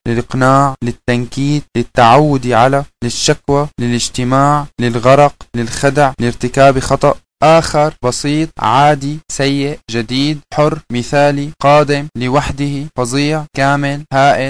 للإقناع، للتنكيت، للتعود على، للشكوى، للاجتماع، للغرق، للخدع، لارتكاب خطأ آخر، بسيط، عادي، سيء، جديد، حر، مثالي، قادم، لوحده، فظيع، كامل، هائل.